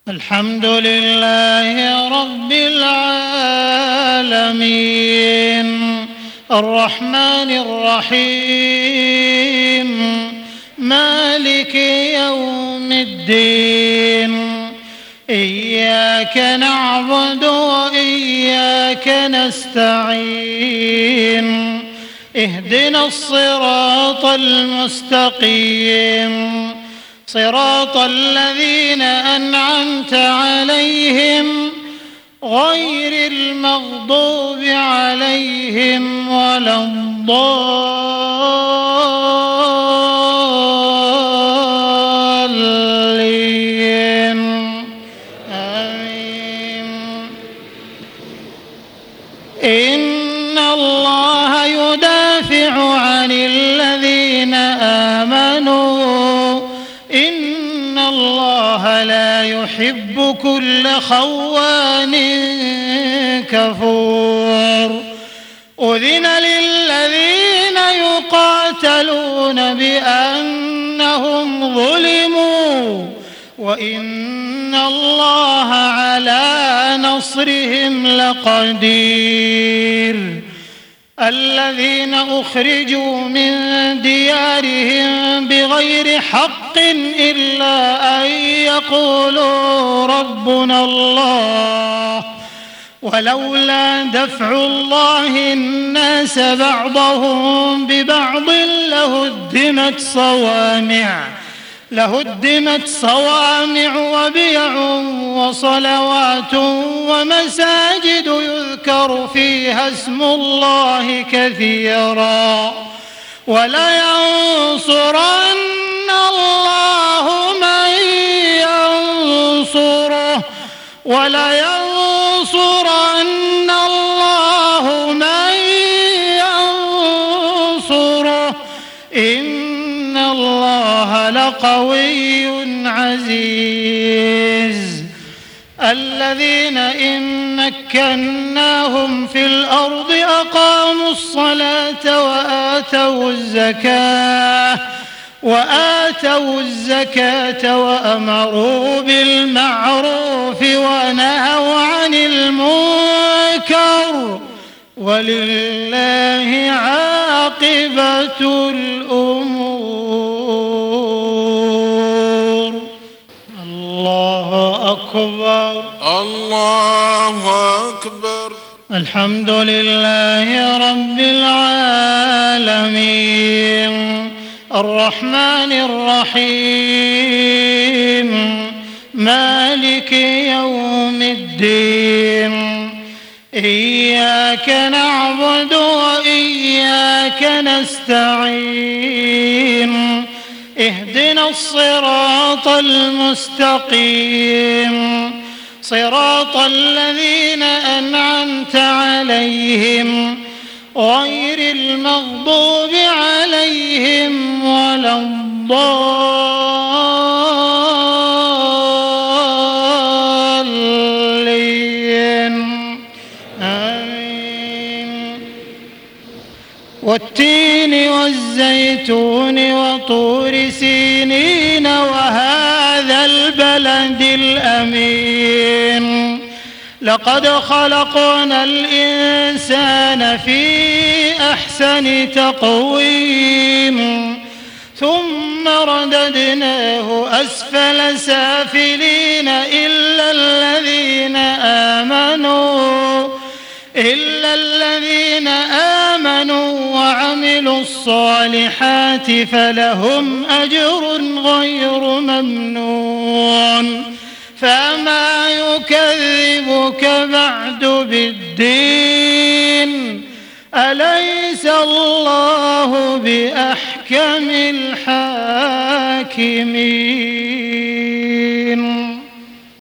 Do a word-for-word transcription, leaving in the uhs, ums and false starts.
الحمد لله رب العالمين الرحمن الرحيم مالك يوم الدين إياك نعبد وإياك نستعين اهدنا الصراط المستقيم صراط الذين أنعمت عليهم غير المغضوب عليهم ولا الضالين آمين. إن الله يدافع عن الذين آمنوا إن الله لا يحب كل خوان كفور أذن للذين يقاتلون بأنهم ظلموا وإن الله على نصرهم لقدير الذين أخرجوا من ديارهم بغير حق إلا أن يقولوا ربنا الله ولولا دفع الله الناس بعضهم ببعض لهدمت صوامع لهدمت صوامع وبيع وصلوات ومساجد يذكر فيها اسم الله كثيرا ولينصرن الله من ينصره ولينصرن الله من ينصره إن الله لقوي عزيز الذين إن مكناهم في الأرض أقاموا الصلاة وآتوا الزكاة وآتوا الزكاة وأمروا بالمعروف ونهوا عن المنكر ولله عاقبة الأمور. الله أكبر الله أكبر. الحمد لله رب العالمين الرحمن الرحيم مالك يوم الدين إياك نعبد وإياك نستعين اهدنا الصراط المستقيم صراط الذين أنعمت عليهم غير المغضوب عليهم ولا الضالين آمين. والتين والزيتون وطور سينين وهذا البلد الأمين لقد خلقنا الإنسان في أحسن تقويم ثم رددناه أسفل سافلين إلا الذين آمنوا إلا الذين آمنوا وعملوا الصالحات فلهم أجر غير ممنون فما يكذبك بعد بالدين أليس الله بأحكم الحاكمين.